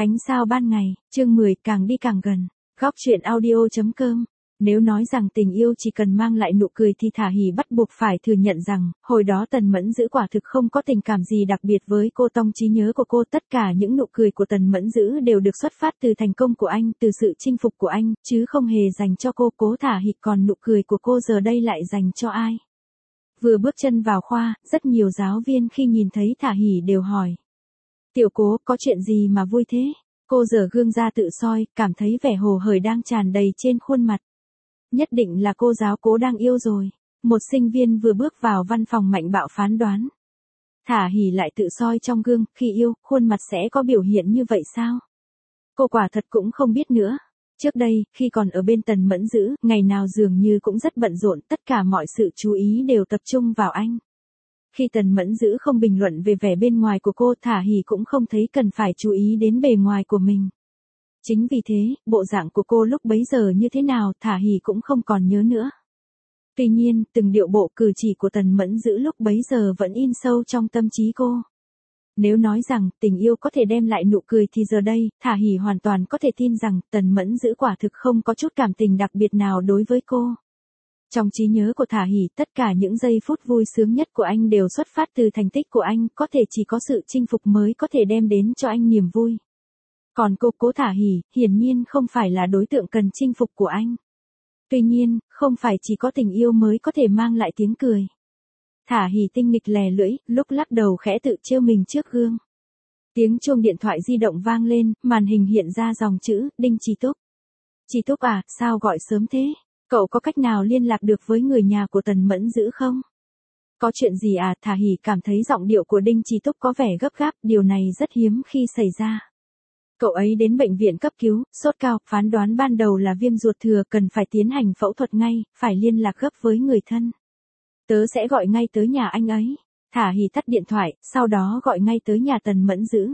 Ánh sao ban ngày, chương 10 càng đi càng gần. Góc truyện audio.com. Nếu nói rằng tình yêu chỉ cần mang lại nụ cười thì Thả Hỉ bắt buộc phải thừa nhận rằng, hồi đó Tần Mẫn Dữ quả thực không có tình cảm gì đặc biệt với cô. Trong trí nhớ của cô, tất cả những nụ cười của Tần Mẫn Dữ đều được xuất phát từ thành công của anh, từ sự chinh phục của anh, chứ không hề dành cho cô. Cố Thả Hỉ, còn nụ cười của cô giờ đây lại dành cho ai? Vừa bước chân vào khoa, rất nhiều giáo viên khi nhìn thấy Thả Hỉ đều hỏi: Tiểu Cố, có chuyện gì mà vui thế? Cô giở gương ra tự soi, cảm thấy vẻ hồ hởi đang tràn đầy trên khuôn mặt. Nhất định là cô giáo Cố đang yêu rồi. Một sinh viên vừa bước vào văn phòng mạnh bạo phán đoán. Thả Hỉ lại tự soi trong gương, khi yêu, khuôn mặt sẽ có biểu hiện như vậy sao? Cô quả thật cũng không biết nữa. Trước đây, khi còn ở bên Tần Mẫn Dữ, ngày nào dường như cũng rất bận rộn, tất cả mọi sự chú ý đều tập trung vào anh. Khi Tần Mẫn Dữ không bình luận về vẻ bên ngoài của cô, Thả Hỉ cũng không thấy cần phải chú ý đến bề ngoài của mình. Chính vì thế, bộ dạng của cô lúc bấy giờ như thế nào, Thả Hỉ cũng không còn nhớ nữa. Tuy nhiên, từng điệu bộ cử chỉ của Tần Mẫn Dữ lúc bấy giờ vẫn in sâu trong tâm trí cô. Nếu nói rằng tình yêu có thể đem lại nụ cười thì giờ đây, Thả Hỉ hoàn toàn có thể tin rằng Tần Mẫn Dữ quả thực không có chút cảm tình đặc biệt nào đối với cô. Trong trí nhớ của Thả Hỉ, tất cả những giây phút vui sướng nhất của anh đều xuất phát từ thành tích của anh, có thể chỉ có sự chinh phục mới có thể đem đến cho anh niềm vui. Còn cô, Cố Thả Hỉ, hiển nhiên không phải là đối tượng cần chinh phục của anh. Tuy nhiên, không phải chỉ có tình yêu mới có thể mang lại tiếng cười. Thả Hỉ tinh nghịch lè lưỡi, lúc lắc đầu khẽ tự trêu mình trước gương. Tiếng chuông điện thoại di động vang lên, màn hình hiện ra dòng chữ: Đinh Chi Túc. Chi Túc à, sao gọi sớm thế? Cậu có cách nào liên lạc được với người nhà của Tần Mẫn Dữ không? Có chuyện gì à? Thả Hỉ cảm thấy giọng điệu của Đinh Chi Túc có vẻ gấp gáp, điều này rất hiếm khi xảy ra. Cậu ấy đến bệnh viện cấp cứu, sốt cao, phán đoán ban đầu là viêm ruột thừa, cần phải tiến hành phẫu thuật ngay, phải liên lạc gấp với người thân. Tớ sẽ gọi ngay tới nhà anh ấy. Thả Hỉ tắt điện thoại, sau đó gọi ngay tới nhà Tần Mẫn Dữ.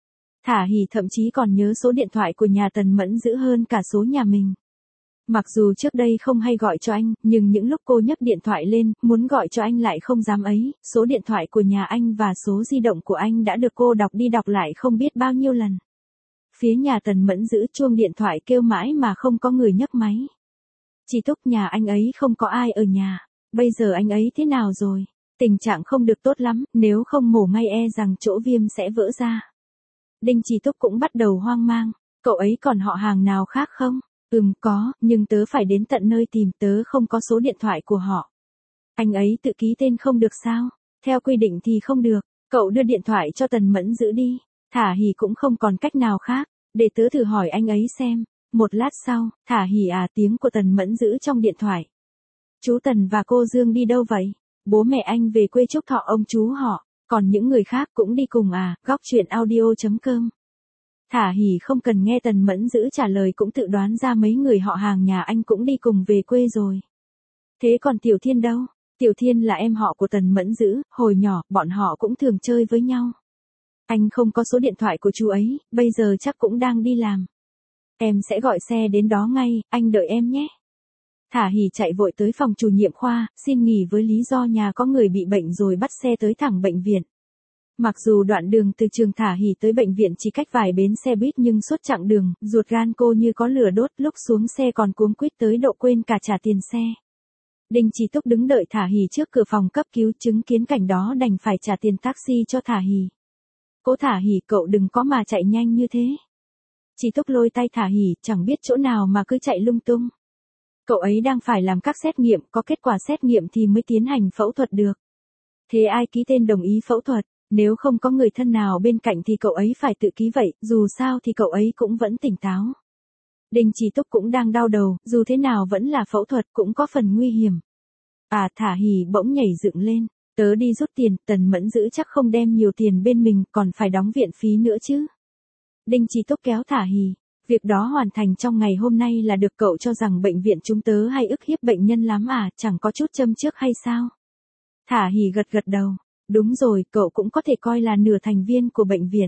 Thả Hỉ thậm chí còn nhớ số điện thoại của nhà Tần Mẫn Dữ hơn cả số nhà mình. Mặc dù trước đây không hay gọi cho anh, nhưng những lúc cô nhấc điện thoại lên, muốn gọi cho anh lại không dám ấy, số điện thoại của nhà anh và số di động của anh đã được cô đọc đi đọc lại không biết bao nhiêu lần. Phía nhà Tần Mẫn Dữ chuông điện thoại kêu mãi mà không có người nhấc máy. Chi Túc, nhà anh ấy không có ai ở nhà. Bây giờ anh ấy thế nào rồi? Tình trạng không được tốt lắm, nếu không mổ ngay e rằng chỗ viêm sẽ vỡ ra. Đinh Chi Túc cũng bắt đầu hoang mang. Cậu ấy còn họ hàng nào khác không? Có, nhưng tớ phải đến tận nơi tìm, tớ không có số điện thoại của họ. Anh ấy tự ký tên không được sao? Theo quy định thì không được, cậu đưa điện thoại cho Tần Mẫn Dữ đi. Thả Hỉ cũng không còn cách nào khác, để tớ thử hỏi anh ấy xem. Một lát sau, Thả Hỉ à, tiếng của Tần Mẫn Dữ trong điện thoại. Chú Tần và cô Dương đi đâu vậy? Bố mẹ anh về quê chúc thọ ông chú họ, còn những người khác cũng đi cùng à? Góc truyện audio.com. Thả Hỉ không cần nghe Tần Mẫn Dữ trả lời cũng tự đoán ra mấy người họ hàng nhà anh cũng đi cùng về quê rồi. Thế còn Tiểu Thiên đâu? Tiểu Thiên là em họ của Tần Mẫn Dữ, hồi nhỏ, bọn họ cũng thường chơi với nhau. Anh không có số điện thoại của chú ấy, bây giờ chắc cũng đang đi làm. Em sẽ gọi xe đến đó ngay, anh đợi em nhé. Thả Hỉ chạy vội tới phòng chủ nhiệm khoa, xin nghỉ với lý do nhà có người bị bệnh rồi bắt xe tới thẳng bệnh viện. Mặc dù đoạn đường từ trường Thả Hỉ tới bệnh viện chỉ cách vài bến xe buýt nhưng suốt chặng đường, ruột gan cô như có lửa đốt, lúc xuống xe còn cuống quýt tới độ quên cả trả tiền xe. Đinh Chi Túc đứng đợi Thả Hỉ trước cửa phòng cấp cứu, chứng kiến cảnh đó đành phải trả tiền taxi cho Thả Hỉ. Cố Thả Hỉ, cậu đừng có mà chạy nhanh như thế. Chi Túc lôi tay Thả Hỉ, chẳng biết chỗ nào mà cứ chạy lung tung. Cậu ấy đang phải làm các xét nghiệm, có kết quả xét nghiệm thì mới tiến hành phẫu thuật được. Thế ai ký tên đồng ý phẫu thuật? Nếu không có người thân nào bên cạnh thì cậu ấy phải tự ký vậy, dù sao thì cậu ấy cũng vẫn tỉnh táo. Đinh Chi Túc cũng đang đau đầu, dù thế nào vẫn là phẫu thuật, cũng có phần nguy hiểm. À, Thả Hỉ bỗng nhảy dựng lên. Tớ đi rút tiền, Tần Mẫn Dữ chắc không đem nhiều tiền bên mình, còn phải đóng viện phí nữa chứ. Đinh Chi Túc kéo Thả Hỉ. Việc đó hoàn thành trong ngày hôm nay là được, cậu cho rằng bệnh viện chúng tớ hay ức hiếp bệnh nhân lắm à, chẳng có chút châm chước hay sao? Thả Hỉ gật gật đầu. Đúng rồi, cậu cũng có thể coi là nửa thành viên của bệnh viện.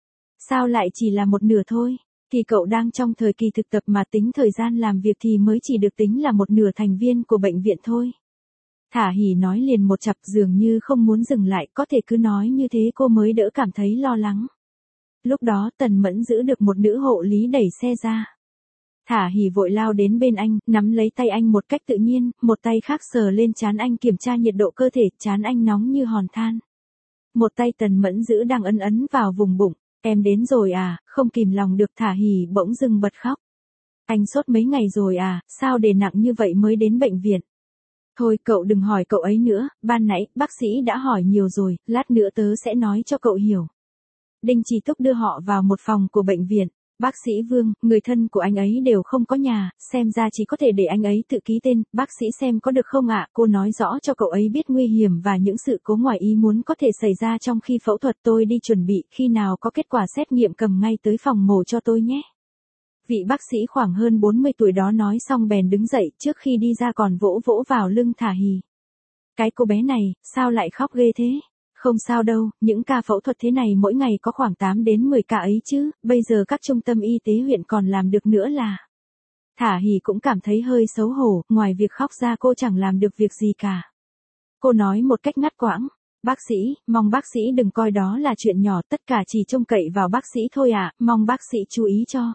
Sao lại chỉ là một nửa thôi? Thì cậu đang trong thời kỳ thực tập mà tính thời gian làm việc thì mới chỉ được tính là một nửa thành viên của bệnh viện thôi. Thả Hỉ nói liền một chặp, dường như không muốn dừng lại, có thể cứ nói như thế cô mới đỡ cảm thấy lo lắng. Lúc đó Tần Mẫn giữ được một nữ hộ lý đẩy xe ra. Thả Hỉ vội lao đến bên anh, nắm lấy tay anh một cách tự nhiên, một tay khác sờ lên trán anh kiểm tra nhiệt độ cơ thể, trán anh nóng như hòn than. Một tay Tần Mẫn giữ đang ấn ấn vào vùng bụng, em đến rồi à, không kìm lòng được Thả Hỉ bỗng dưng bật khóc. Anh sốt mấy ngày rồi à, sao để nặng như vậy mới đến bệnh viện? Thôi cậu đừng hỏi cậu ấy nữa, ban nãy bác sĩ đã hỏi nhiều rồi, lát nữa tớ sẽ nói cho cậu hiểu. Đinh Chỉ Túc đưa họ vào một phòng của bệnh viện. Bác sĩ Vương, người thân của anh ấy đều không có nhà, xem ra chỉ có thể để anh ấy tự ký tên, bác sĩ xem có được không ạ? Cô nói rõ cho cậu ấy biết nguy hiểm và những sự cố ngoài ý muốn có thể xảy ra trong khi phẫu thuật. Tôi đi chuẩn bị, khi nào có kết quả xét nghiệm cầm ngay tới phòng mổ cho tôi nhé. Vị bác sĩ khoảng hơn 40 tuổi đó nói xong bèn đứng dậy, trước khi đi ra còn vỗ vỗ vào lưng Thả Hỉ. Cái cô bé này, sao lại khóc ghê thế? Không sao đâu, những ca phẫu thuật thế này mỗi ngày có khoảng 8 đến 10 ca ấy chứ, bây giờ các trung tâm y tế huyện còn làm được nữa là. Thả Hỉ cũng cảm thấy hơi xấu hổ, ngoài việc khóc ra cô chẳng làm được việc gì cả. Cô nói một cách ngắt quãng, bác sĩ, mong bác sĩ đừng coi đó là chuyện nhỏ, tất cả chỉ trông cậy vào bác sĩ thôi ạ, mong bác sĩ chú ý cho.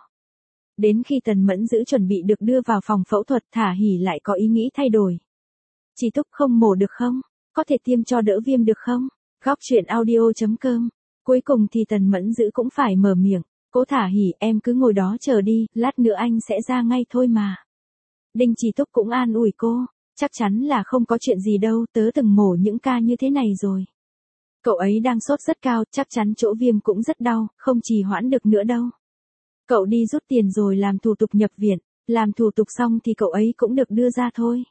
Đến khi Tần Mẫn giữ chuẩn bị được đưa vào phòng phẫu thuật, Thả Hỉ lại có ý nghĩ thay đổi. Chỉ Túc không mổ được không? Có thể tiêm cho đỡ viêm được không? Góc truyện audio.com. Cuối cùng thì Tần Mẫn giữ cũng phải mở miệng. Cô Thả Hỉ, em cứ ngồi đó chờ đi, lát nữa anh sẽ ra ngay thôi mà. Đinh Chỉ Túc cũng an ủi cô. Chắc chắn là không có chuyện gì đâu, tớ từng mổ những ca như thế này rồi. Cậu ấy đang sốt rất cao, chắc chắn chỗ viêm cũng rất đau, không trì hoãn được nữa đâu. Cậu đi rút tiền rồi làm thủ tục nhập viện, làm thủ tục xong thì cậu ấy cũng được đưa ra thôi.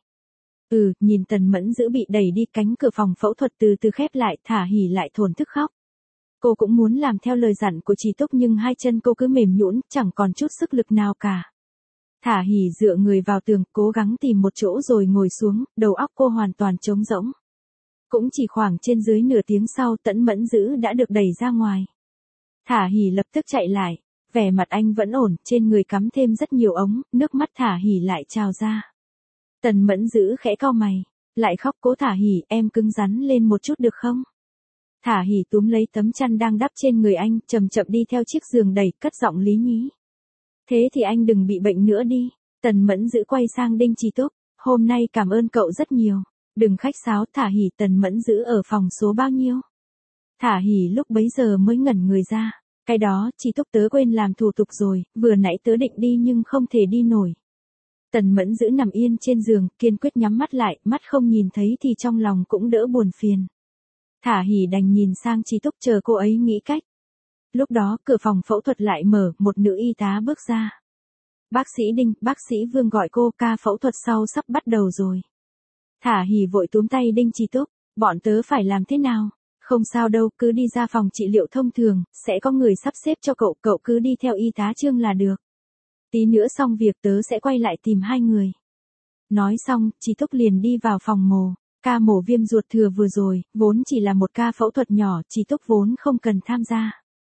Nhìn Tần Mẫn giữ bị đẩy đi, cánh cửa phòng phẫu thuật từ từ khép lại, Thả Hỉ lại thổn thức khóc. Cô cũng muốn làm theo lời dặn của Chỉ Túc nhưng hai chân cô cứ mềm nhũn, chẳng còn chút sức lực nào cả. Thả Hỉ dựa người vào tường, cố gắng tìm một chỗ rồi ngồi xuống, đầu óc cô hoàn toàn trống rỗng. Cũng chỉ khoảng trên dưới nửa tiếng sau, Tần Mẫn giữ đã được đẩy ra ngoài. Thả Hỉ lập tức chạy lại, vẻ mặt anh vẫn ổn, trên người cắm thêm rất nhiều ống, nước mắt Thả Hỉ lại trào ra. Tần Mẫn giữ khẽ cau mày, lại khóc. Cố Thả Hỉ, em cứng rắn lên một chút được không? Thả Hỉ túm lấy tấm chăn đang đắp trên người anh, chậm chậm đi theo chiếc giường đẩy, cất giọng lý nhí. Thế thì anh đừng bị bệnh nữa đi. Tần Mẫn giữ quay sang Đinh Chỉ Túc, hôm nay cảm ơn cậu rất nhiều. Đừng khách sáo. Thả Hỉ, Tần Mẫn giữ ở phòng số bao nhiêu? Thả Hỉ lúc bấy giờ mới ngẩn người ra. Cái đó, Chỉ Túc tớ quên làm thủ tục rồi, vừa nãy tớ định đi nhưng không thể đi nổi. Tần Mẫn giữ nằm yên trên giường, kiên quyết nhắm mắt lại, mắt không nhìn thấy thì trong lòng cũng đỡ buồn phiền. Thả Hỉ đành nhìn sang Chỉ Túc chờ cô ấy nghĩ cách. Lúc đó, cửa phòng phẫu thuật lại mở, một nữ y tá bước ra. Bác sĩ Đinh, bác sĩ Vương gọi cô, ca phẫu thuật sau sắp bắt đầu rồi. Thả Hỉ vội túm tay Đinh Chỉ Túc, bọn tớ phải làm thế nào? Không sao đâu, cứ đi ra phòng trị liệu thông thường, sẽ có người sắp xếp cho cậu, cậu cứ đi theo y tá Trương là được. Tí nữa xong việc tớ sẽ quay lại tìm hai người. Nói xong, Chỉ Túc liền đi vào phòng mổ. Ca mổ viêm ruột thừa vừa rồi, vốn chỉ là một ca phẫu thuật nhỏ, Chỉ Túc vốn không cần tham gia.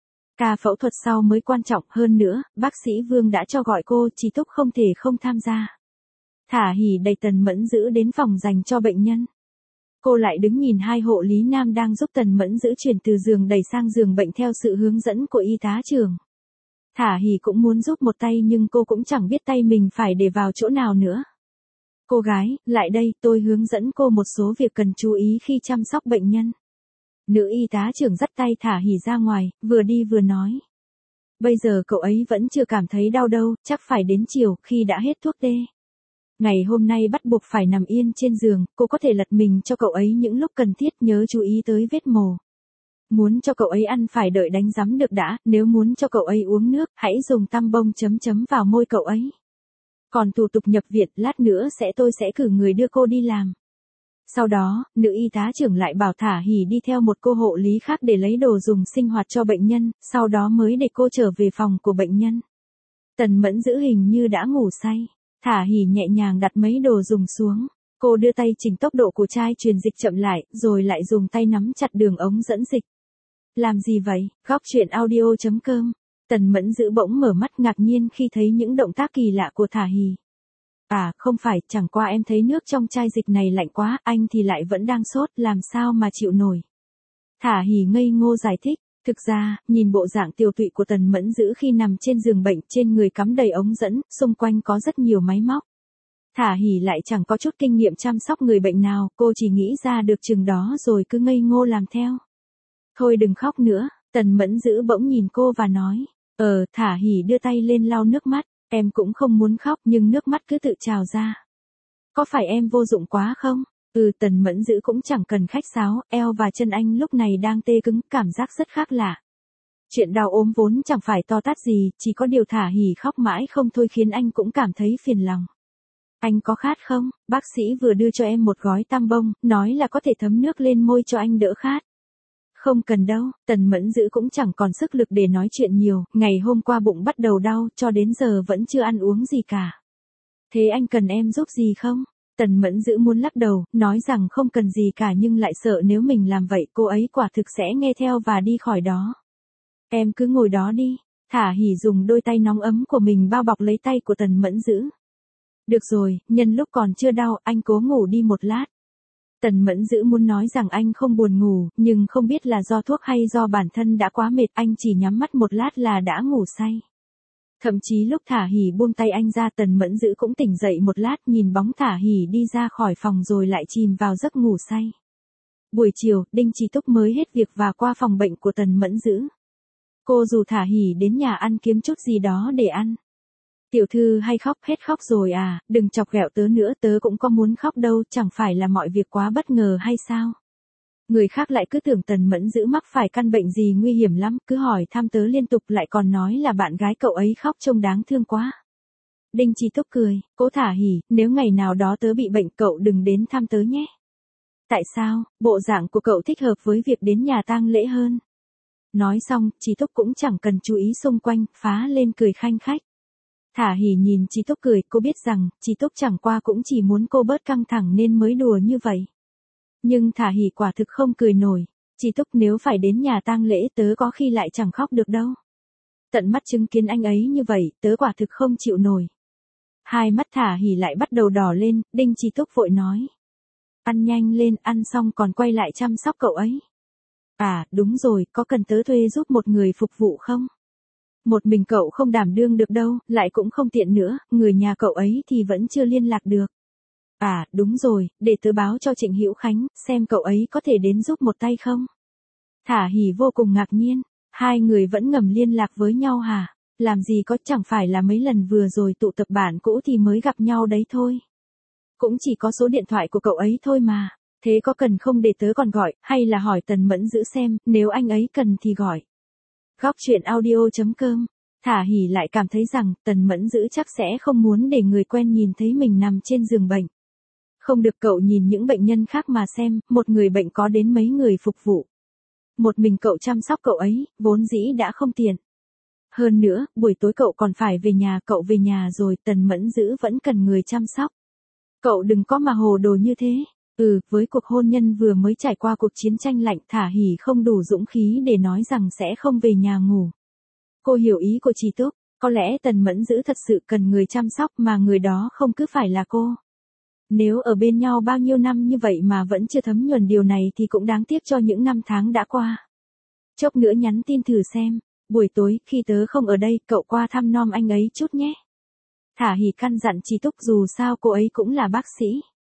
Ca phẫu thuật sau mới quan trọng, hơn nữa, bác sĩ Vương đã cho gọi cô, Chỉ Túc không thể không tham gia. Thả Hỉ đẩy Tần Mẫn giữ đến phòng dành cho bệnh nhân. Cô lại đứng nhìn hai hộ lý nam đang giúp Tần Mẫn giữ chuyển từ giường đẩy sang giường bệnh theo sự hướng dẫn của y tá trưởng. Thả Hỉ cũng muốn giúp một tay nhưng cô cũng chẳng biết tay mình phải để vào chỗ nào nữa. Cô gái, lại đây, tôi hướng dẫn cô một số việc cần chú ý khi chăm sóc bệnh nhân. Nữ y tá trưởng dắt tay Thả Hỉ ra ngoài, vừa đi vừa nói. Bây giờ cậu ấy vẫn chưa cảm thấy đau đâu, chắc phải đến chiều, khi đã hết thuốc tê. Ngày hôm nay bắt buộc phải nằm yên trên giường, cô có thể lật mình cho cậu ấy những lúc cần thiết, nhớ chú ý tới vết mổ. Muốn cho cậu ấy ăn phải đợi đánh rắm được đã, nếu muốn cho cậu ấy uống nước, hãy dùng tăm bông chấm chấm vào môi cậu ấy. Còn thủ tục nhập viện, lát nữa tôi sẽ cử người đưa cô đi làm. Sau đó, nữ y tá trưởng lại bảo Thả Hỉ đi theo một cô hộ lý khác để lấy đồ dùng sinh hoạt cho bệnh nhân, sau đó mới để cô trở về phòng của bệnh nhân. Tần Mẫn giữ hình như đã ngủ say. Thả Hỉ nhẹ nhàng đặt mấy đồ dùng xuống. Cô đưa tay chỉnh tốc độ của chai truyền dịch chậm lại, rồi lại dùng tay nắm chặt đường ống dẫn dịch. Làm gì vậy? Góc truyện audio.com. Tần Mẫn giữ bỗng mở mắt ngạc nhiên khi thấy những động tác kỳ lạ của Thả Hỉ. À, không phải, chẳng qua em thấy nước trong chai dịch này lạnh quá, anh thì lại vẫn đang sốt, làm sao mà chịu nổi. Thả Hỉ ngây ngô giải thích. Thực ra, nhìn bộ dạng tiều tụy của Tần Mẫn Dữ khi nằm trên giường bệnh, trên người cắm đầy ống dẫn, xung quanh có rất nhiều máy móc. Thả Hỉ lại chẳng có chút kinh nghiệm chăm sóc người bệnh nào, cô chỉ nghĩ ra được chừng đó rồi cứ ngây ngô làm theo. Thôi đừng khóc nữa, Tần Mẫn Dữ bỗng nhìn cô và nói. Thả Hỉ đưa tay lên lau nước mắt, em cũng không muốn khóc nhưng nước mắt cứ tự trào ra. Có phải em vô dụng quá không? Tần Mẫn Dữ cũng chẳng cần khách sáo, eo và chân anh lúc này đang tê cứng, cảm giác rất khác lạ. Chuyện đau ốm vốn chẳng phải to tát gì, chỉ có điều Thả Hỉ khóc mãi không thôi khiến anh cũng cảm thấy phiền lòng. Anh có khát không? Bác sĩ vừa đưa cho em một gói tam bông, nói là có thể thấm nước lên môi cho anh đỡ khát. Không cần đâu, Tần Mẫn Dữ cũng chẳng còn sức lực để nói chuyện nhiều, ngày hôm qua bụng bắt đầu đau, cho đến giờ vẫn chưa ăn uống gì cả. Thế anh cần em giúp gì không? Tần Mẫn Dữ muốn lắc đầu, nói rằng không cần gì cả nhưng lại sợ nếu mình làm vậy cô ấy quả thực sẽ nghe theo và đi khỏi đó. Em cứ ngồi đó đi. Thả Hỉ dùng đôi tay nóng ấm của mình bao bọc lấy tay của Tần Mẫn Dữ. Được rồi, nhân lúc còn chưa đau, anh cố ngủ đi một lát. Tần Mẫn Dữ muốn nói rằng anh không buồn ngủ, nhưng không biết là do thuốc hay do bản thân đã quá mệt, anh chỉ nhắm mắt một lát là đã ngủ say. Thậm chí lúc Thả Hỉ buông tay anh ra, Tần Mẫn Dữ cũng tỉnh dậy một lát, nhìn bóng Thả Hỉ đi ra khỏi phòng rồi lại chìm vào giấc ngủ say. Buổi chiều, Đinh Chí Túc mới hết việc và qua phòng bệnh của Tần Mẫn Dữ. Cô rủ Thả Hỉ đến nhà ăn kiếm chút gì đó để ăn. Tiểu thư hay khóc, hết khóc rồi à, đừng chọc ghẹo tớ nữa, tớ cũng có muốn khóc đâu, chẳng phải là mọi việc quá bất ngờ hay sao? Người khác lại cứ tưởng Tần Mẫn Dữ mắc phải căn bệnh gì nguy hiểm lắm, cứ hỏi thăm tớ liên tục lại còn nói là bạn gái cậu ấy khóc trông đáng thương quá. Đinh Chí Túc cười, cố Thả Hỉ, nếu ngày nào đó tớ bị bệnh cậu đừng đến thăm tớ nhé. Tại sao, bộ dạng của cậu thích hợp với việc đến nhà tang lễ hơn. Nói xong, Chí Túc cũng chẳng cần chú ý xung quanh, phá lên cười khanh khách. Thả Hỉ nhìn Chí Túc cười, cô biết rằng, Chí Túc chẳng qua cũng chỉ muốn cô bớt căng thẳng nên mới đùa như vậy. Nhưng Thả Hỉ quả thực không cười nổi. Chí Túc, nếu phải đến nhà tang lễ tớ có khi lại chẳng khóc được đâu. Tận mắt chứng kiến anh ấy như vậy, tớ quả thực không chịu nổi. Hai mắt Thả Hỉ lại bắt đầu đỏ lên, Đinh Chí Túc vội nói. Ăn nhanh lên, ăn xong còn quay lại chăm sóc cậu ấy. À, đúng rồi, có cần tớ thuê giúp một người phục vụ không? Một mình cậu không đảm đương được đâu, lại cũng không tiện nữa, người nhà cậu ấy thì vẫn chưa liên lạc được. À, đúng rồi, để tớ báo cho Trịnh Hữu Khánh, xem cậu ấy có thể đến giúp một tay không? Thả Hỉ vô cùng ngạc nhiên, hai người vẫn ngầm liên lạc với nhau hả? Làm gì có, chẳng phải là mấy lần vừa rồi tụ tập bạn cũ thì mới gặp nhau đấy thôi. Cũng chỉ có số điện thoại của cậu ấy thôi mà, thế có cần không để tớ còn gọi, hay là hỏi Tần Mẫn Dữ xem, nếu anh ấy cần thì gọi. Góc truyện audio.com. Thả Hỉ lại cảm thấy rằng Tần Mẫn Dữ chắc sẽ không muốn để người quen nhìn thấy mình nằm trên giường bệnh. Không được, cậu nhìn những bệnh nhân khác mà xem, một người bệnh có đến mấy người phục vụ. Một mình cậu chăm sóc cậu ấy, vốn dĩ đã không tiện. Hơn nữa, buổi tối cậu còn phải về nhà, cậu về nhà rồi Tần Mẫn Dữ vẫn cần người chăm sóc. Cậu đừng có mà hồ đồ như thế. Với cuộc hôn nhân vừa mới trải qua cuộc chiến tranh lạnh, Thả Hỉ không đủ dũng khí để nói rằng sẽ không về nhà ngủ. Cô hiểu ý của Chí Túc, có lẽ Tần Mẫn Dữ thật sự cần người chăm sóc mà người đó không cứ phải là cô. Nếu ở bên nhau bao nhiêu năm như vậy mà vẫn chưa thấm nhuần điều này thì cũng đáng tiếc cho những năm tháng đã qua. Chốc nữa nhắn tin thử xem, buổi tối khi tớ không ở đây cậu qua thăm nom anh ấy chút nhé. Thả Hỉ căn dặn Chí Túc, dù sao cô ấy cũng là bác sĩ.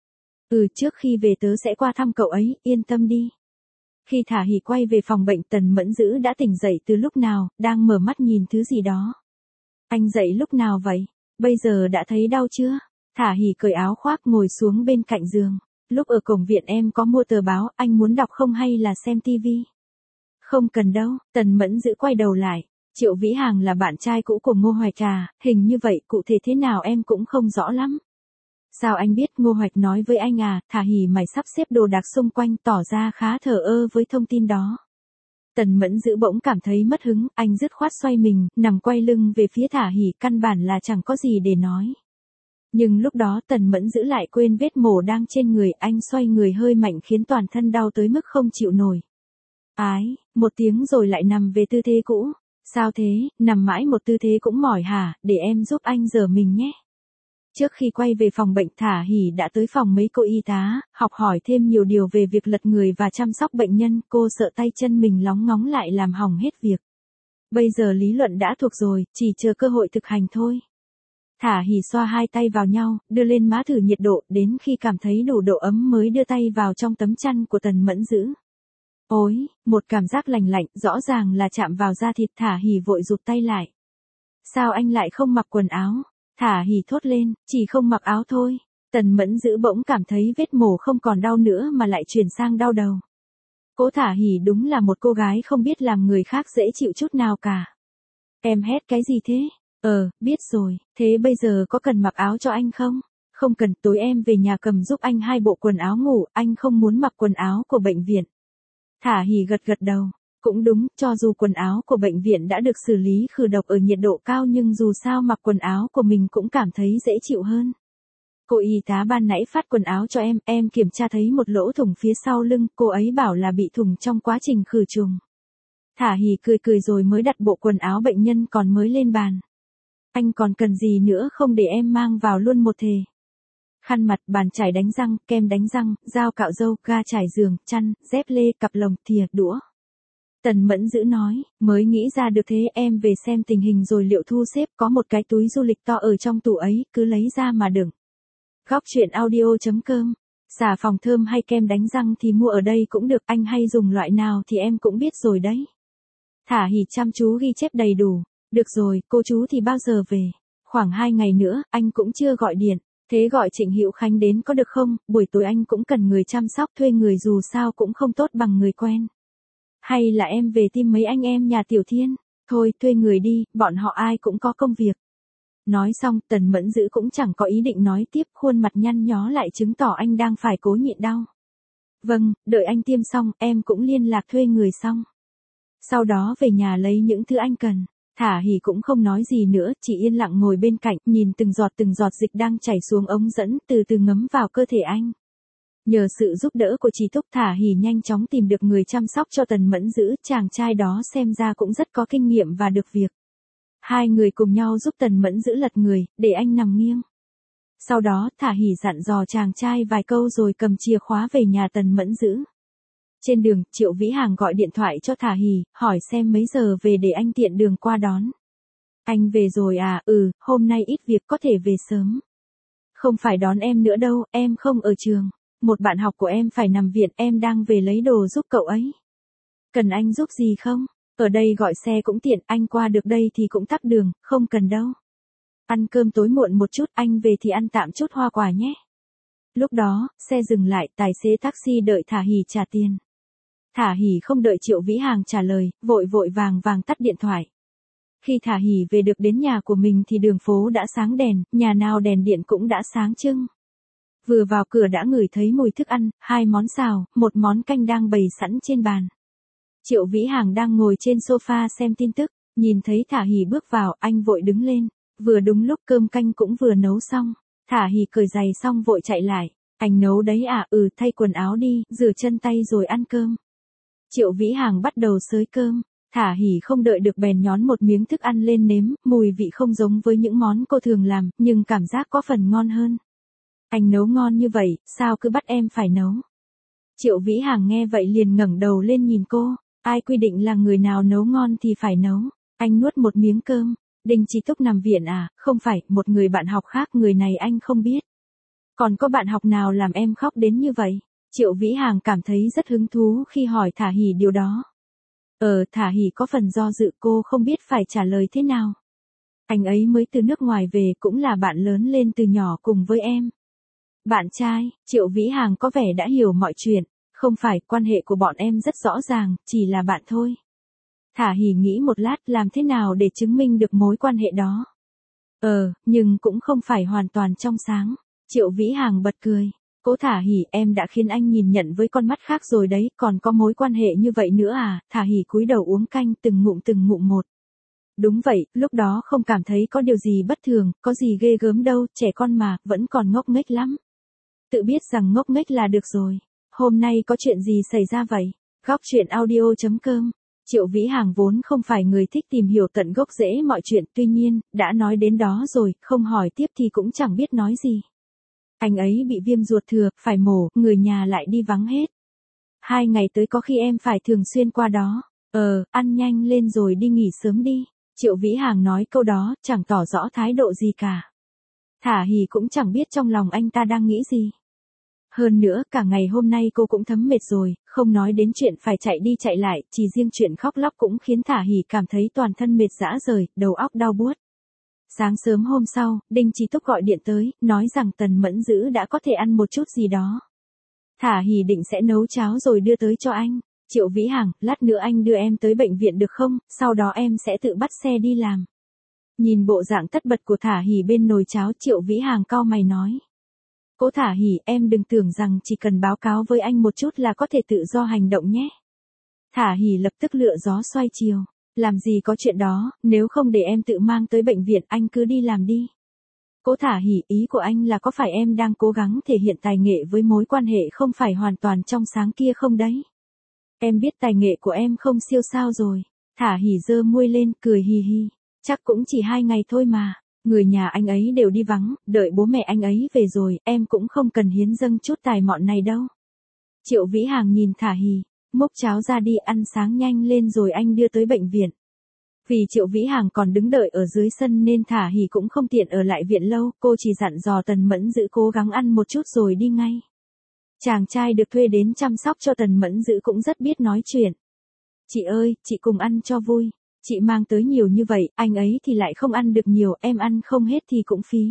Trước khi về tớ sẽ qua thăm cậu ấy, yên tâm đi. Khi Thả Hỉ quay về phòng bệnh, Tần Mẫn Dữ đã tỉnh dậy từ lúc nào, đang mở mắt nhìn thứ gì đó. Anh dậy lúc nào vậy? Bây giờ đã thấy đau chưa? Thả Hỉ cởi áo khoác ngồi xuống bên cạnh giường. Lúc ở cổng viện em có mua tờ báo, anh muốn đọc không hay là xem tivi? Không cần đâu, Tần Mẫn Dữ quay đầu lại. Triệu Vĩ Hàng là bạn trai cũ của Ngô Hoạch à, hình như vậy, cụ thể thế nào em cũng không rõ lắm. Sao anh biết? Ngô Hoạch nói với anh à? Thả Hỉ mày sắp xếp đồ đạc xung quanh, tỏ ra khá thờ ơ với thông tin đó. Tần Mẫn Dữ bỗng cảm thấy mất hứng, anh dứt khoát xoay mình, nằm quay lưng về phía Thả Hỉ, căn bản là chẳng có gì để nói. Nhưng lúc đó Tần Mẫn Dữ lại quên vết mổ đang trên người, anh xoay người hơi mạnh khiến toàn thân đau tới mức không chịu nổi. Ái, một tiếng rồi lại nằm về tư thế cũ. Sao thế, nằm mãi một tư thế cũng mỏi hả, để em giúp anh giở mình nhé. Trước khi quay về phòng bệnh Thả Hỉ đã tới phòng mấy cô y tá, học hỏi thêm nhiều điều về việc lật người và chăm sóc bệnh nhân, cô sợ tay chân mình lóng ngóng lại làm hỏng hết việc. Bây giờ lý luận đã thuộc rồi, chỉ chờ cơ hội thực hành thôi. Thả Hỉ xoa hai tay vào nhau, đưa lên má thử nhiệt độ, đến khi cảm thấy đủ độ ấm mới đưa tay vào trong tấm chăn của Tần Mẫn Dữ. Ôi, một cảm giác lành lạnh, rõ ràng là chạm vào da thịt. Thả Hỉ vội rụt tay lại. Sao anh lại không mặc quần áo? Thả Hỉ thốt lên, chỉ không mặc áo thôi. Tần Mẫn Dữ bỗng cảm thấy vết mổ không còn đau nữa mà lại chuyển sang đau đầu. Cô Thả Hỉ đúng là một cô gái không biết làm người khác dễ chịu chút nào cả. Em hét cái gì thế? Biết rồi, thế bây giờ có cần mặc áo cho anh không? Không cần, tối em về nhà cầm giúp anh 2 bộ quần áo ngủ, anh không muốn mặc quần áo của bệnh viện. Thả Hỉ gật gật đầu. Cũng đúng, cho dù quần áo của bệnh viện đã được xử lý khử độc ở nhiệt độ cao nhưng dù sao mặc quần áo của mình cũng cảm thấy dễ chịu hơn. Cô y tá ban nãy phát quần áo cho em kiểm tra thấy một lỗ thủng phía sau lưng, cô ấy bảo là bị thủng trong quá trình khử trùng. Thả Hỉ cười rồi mới đặt bộ quần áo bệnh nhân còn mới lên bàn. Anh còn cần gì nữa không để em mang vào luôn một thể. Khăn mặt, bàn chải đánh răng, kem đánh răng, dao cạo râu, ga trải giường, chăn, dép lê, cặp lồng, thìa, đũa. Tần Mẫn Dữ nói, mới nghĩ ra được thế, em về xem tình hình rồi liệu thu xếp, có một cái túi du lịch to ở trong tủ ấy, cứ lấy ra mà đựng. Góc truyện audio.com. Xà phòng thơm hay kem đánh răng thì mua ở đây cũng được, anh hay dùng loại nào thì em cũng biết rồi đấy. Thả Hỉ chăm chú ghi chép đầy đủ. Được rồi, cô chú thì bao giờ về? Khoảng 2 ngày nữa, anh cũng chưa gọi điện. Thế gọi Trịnh Hữu Khánh đến có được không? Buổi tối anh cũng cần người chăm sóc, thuê người dù sao cũng không tốt bằng người quen. Hay là em về tìm mấy anh em nhà Tiểu Thiên? Thôi, thuê người đi, bọn họ ai cũng có công việc. Nói xong, Tần Mẫn Dữ cũng chẳng có ý định nói tiếp, khuôn mặt nhăn nhó lại chứng tỏ anh đang phải cố nhịn đau. Vâng, đợi anh tiêm xong, em cũng liên lạc thuê người xong. Sau đó về nhà lấy những thứ anh cần. Thả Hỉ cũng không nói gì nữa, chỉ yên lặng ngồi bên cạnh, nhìn từng giọt dịch đang chảy xuống ống dẫn, từ từ ngấm vào cơ thể anh. Nhờ sự giúp đỡ của Trí Thúc, Thả Hỉ nhanh chóng tìm được người chăm sóc cho Tần Mẫn Dữ, chàng trai đó xem ra cũng rất có kinh nghiệm và được việc. Hai người cùng nhau giúp Tần Mẫn Dữ lật người, để anh nằm nghiêng. Sau đó, Thả Hỉ dặn dò chàng trai vài câu rồi cầm chìa khóa về nhà Tần Mẫn Dữ. Trên đường, Triệu Vĩ Hàng gọi điện thoại cho Thả Hỉ, hỏi xem mấy giờ về để anh tiện đường qua đón. Anh về rồi à? Hôm nay ít việc có thể về sớm. Không phải đón em nữa đâu, em không ở trường. Một bạn học của em phải nằm viện, em đang về lấy đồ giúp cậu ấy. Cần anh giúp gì không? Ở đây gọi xe cũng tiện, anh qua được đây thì cũng tắc đường, không cần đâu. Ăn cơm tối muộn một chút, anh về thì ăn tạm chút hoa quả nhé. Lúc đó, xe dừng lại, tài xế taxi đợi Thả Hỉ trả tiền. Thả Hỉ không đợi Triệu Vĩ Hàng trả lời, vội vàng tắt điện thoại. Khi Thả Hỉ về được đến nhà của mình thì đường phố đã sáng đèn, nhà nào đèn điện cũng đã sáng trưng. Vừa vào cửa đã ngửi thấy mùi thức ăn, 2 món xào, 1 món canh đang bày sẵn trên bàn. Triệu Vĩ Hàng đang ngồi trên sofa xem tin tức, nhìn thấy Thả Hỉ bước vào, anh vội đứng lên. Vừa đúng lúc cơm canh cũng vừa nấu xong. Thả Hỉ cởi giày xong vội chạy lại. Anh nấu đấy à? Thay quần áo đi, rửa chân tay rồi ăn cơm. Triệu Vĩ Hàng bắt đầu xới cơm. Thả Hỉ không đợi được bèn nhón một miếng thức ăn lên nếm, mùi vị không giống với những món cô thường làm, nhưng cảm giác có phần ngon hơn. Anh nấu ngon như vậy, sao cứ bắt em phải nấu? Triệu Vĩ Hàng nghe vậy liền ngẩng đầu lên nhìn cô. Ai quy định là người nào nấu ngon thì phải nấu? Anh nuốt một miếng cơm. Đinh Chí Túc nằm viện à? Không phải, một người bạn học khác, người này anh không biết. Còn có bạn học nào làm em khóc đến như vậy? Triệu Vĩ Hàng cảm thấy rất hứng thú khi hỏi Thả Hỉ điều đó. Thả Hỉ có phần do dự, cô không biết phải trả lời thế nào. Anh ấy mới từ nước ngoài về, cũng là bạn lớn lên từ nhỏ cùng với em. Bạn trai? Triệu Vĩ Hàng có vẻ đã hiểu mọi chuyện. Không phải, quan hệ của bọn em rất rõ ràng, chỉ là bạn thôi. Thả Hỉ nghĩ một lát, làm thế nào để chứng minh được mối quan hệ đó. Nhưng cũng không phải hoàn toàn trong sáng. Triệu Vĩ Hàng bật cười. Cố Thả Hỉ, em đã khiến anh nhìn nhận với con mắt khác rồi đấy, còn có mối quan hệ như vậy nữa à? Thả Hỉ cúi đầu uống canh từng ngụm một. Đúng vậy, lúc đó không cảm thấy có điều gì bất thường, có gì ghê gớm đâu, trẻ con mà, vẫn còn ngốc nghếch lắm. Tự biết rằng ngốc nghếch là được rồi. Hôm nay có chuyện gì xảy ra vậy? Góc truyện audio.com Triệu Vĩ Hàng vốn không phải người thích tìm hiểu tận gốc rễ mọi chuyện, tuy nhiên, đã nói đến đó rồi, không hỏi tiếp thì cũng chẳng biết nói gì. Anh ấy bị viêm ruột thừa, phải mổ, người nhà lại đi vắng hết. 2 ngày tới có khi em phải thường xuyên qua đó. Ăn nhanh lên rồi đi nghỉ sớm đi. Triệu Vĩ Hàng nói câu đó, chẳng tỏ rõ thái độ gì cả. Thả Hỉ cũng chẳng biết trong lòng anh ta đang nghĩ gì. Hơn nữa, cả ngày hôm nay cô cũng thấm mệt rồi, không nói đến chuyện phải chạy đi chạy lại, chỉ riêng chuyện khóc lóc cũng khiến Thả Hỉ cảm thấy toàn thân mệt rã rời, đầu óc đau buốt. Sáng sớm hôm sau, Đinh Chí Túc gọi điện tới, nói rằng Tần Mẫn Dữ đã có thể ăn một chút gì đó. Thả Hỉ định sẽ nấu cháo rồi đưa tới cho anh. Triệu Vĩ Hàng, lát nữa anh đưa em tới bệnh viện được không, sau đó em sẽ tự bắt xe đi làm. Nhìn bộ dạng tất bật của Thả Hỉ bên nồi cháo, Triệu Vĩ Hàng cau mày nói. Cô Thả Hỉ, em đừng tưởng rằng chỉ cần báo cáo với anh một chút là có thể tự do hành động nhé. Thả Hỉ lập tức lựa gió xoay chiều. Làm gì có chuyện đó, nếu không để em tự mang tới bệnh viện anh cứ đi làm đi. Cô Thả Hỉ, ý của anh là có phải em đang cố gắng thể hiện tài nghệ với mối quan hệ không phải hoàn toàn trong sáng kia không đấy? Em biết tài nghệ của em không siêu sao rồi. Thả Hỉ giơ môi lên, cười hì hì. Chắc cũng chỉ 2 ngày thôi mà. Người nhà anh ấy đều đi vắng, đợi bố mẹ anh ấy về rồi, em cũng không cần hiến dâng chút tài mọn này đâu. Triệu Vĩ Hàng nhìn Thả Hỉ, múc cháo ra đi, ăn sáng nhanh lên rồi anh đưa tới bệnh viện. Vì Triệu Vĩ Hàng còn đứng đợi ở dưới sân nên Thả Hỉ cũng không tiện ở lại viện lâu, cô chỉ dặn dò Tần Mẫn Dữ cố gắng ăn một chút rồi đi ngay. Chàng trai được thuê đến chăm sóc cho Tần Mẫn Dữ cũng rất biết nói chuyện. Chị ơi, chị cùng ăn cho vui. Chị mang tới nhiều như vậy, anh ấy thì lại không ăn được nhiều, em ăn không hết thì cũng phí.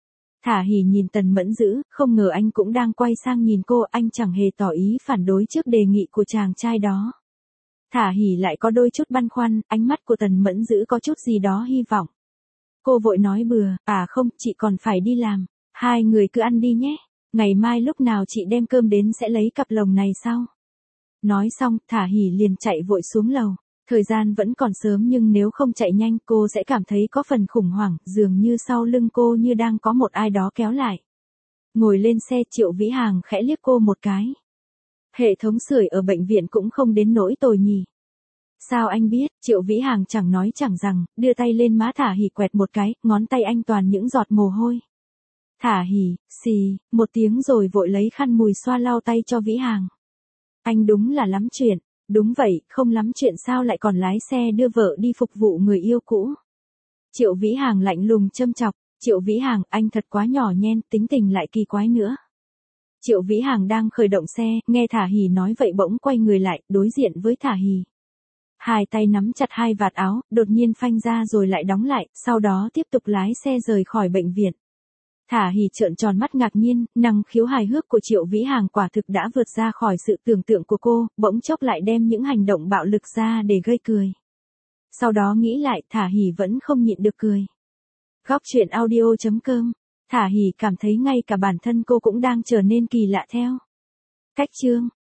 Thả Hỉ nhìn Tần Mẫn Dữ, không ngờ anh cũng đang quay sang nhìn cô, anh chẳng hề tỏ ý phản đối trước đề nghị của chàng trai đó. Thả Hỉ lại có đôi chút băn khoăn, ánh mắt của Tần Mẫn Dữ có chút gì đó hy vọng. Cô vội nói bừa, không, chị còn phải đi làm. 2 người cứ ăn đi nhé. Ngày mai lúc nào chị đem cơm đến sẽ lấy cặp lồng này sau. Nói xong, Thả Hỉ liền chạy vội xuống lầu. Thời gian vẫn còn sớm nhưng nếu không chạy nhanh cô sẽ cảm thấy có phần khủng hoảng, dường như sau lưng cô như đang có một ai đó kéo lại. Ngồi lên xe, Triệu Vĩ Hàng khẽ liếc cô một cái. Hệ thống sưởi ở bệnh viện cũng không đến nỗi tồi nhỉ. Sao anh biết? Triệu Vĩ Hàng chẳng nói chẳng rằng, đưa tay lên má Thả Hỉ quẹt một cái, ngón tay anh toàn những giọt mồ hôi. Thả Hỉ, xì, một tiếng rồi vội lấy khăn mùi xoa lau tay cho Vĩ Hàng. Anh đúng là lắm chuyện. Đúng vậy, không lắm chuyện sao lại còn lái xe đưa vợ đi phục vụ người yêu cũ. Triệu Vĩ Hàng lạnh lùng châm chọc. Triệu Vĩ Hàng, anh thật quá nhỏ nhen, tính tình lại kỳ quái nữa. Triệu Vĩ Hàng đang khởi động xe, nghe Thả Hỉ nói vậy bỗng quay người lại, đối diện với Thả Hỉ. 2 tay nắm chặt 2 vạt áo, đột nhiên phanh ra rồi lại đóng lại, sau đó tiếp tục lái xe rời khỏi bệnh viện. Thả Hỉ trợn tròn mắt ngạc nhiên, năng khiếu hài hước của Triệu Vĩ Hàng quả thực đã vượt ra khỏi sự tưởng tượng của cô, bỗng chốc lại đem những hành động bạo lực ra để gây cười. Sau đó nghĩ lại, Thả Hỉ vẫn không nhịn được cười. Góc truyện audio.com. Thả Hỉ cảm thấy ngay cả bản thân cô cũng đang trở nên kỳ lạ theo cách chương.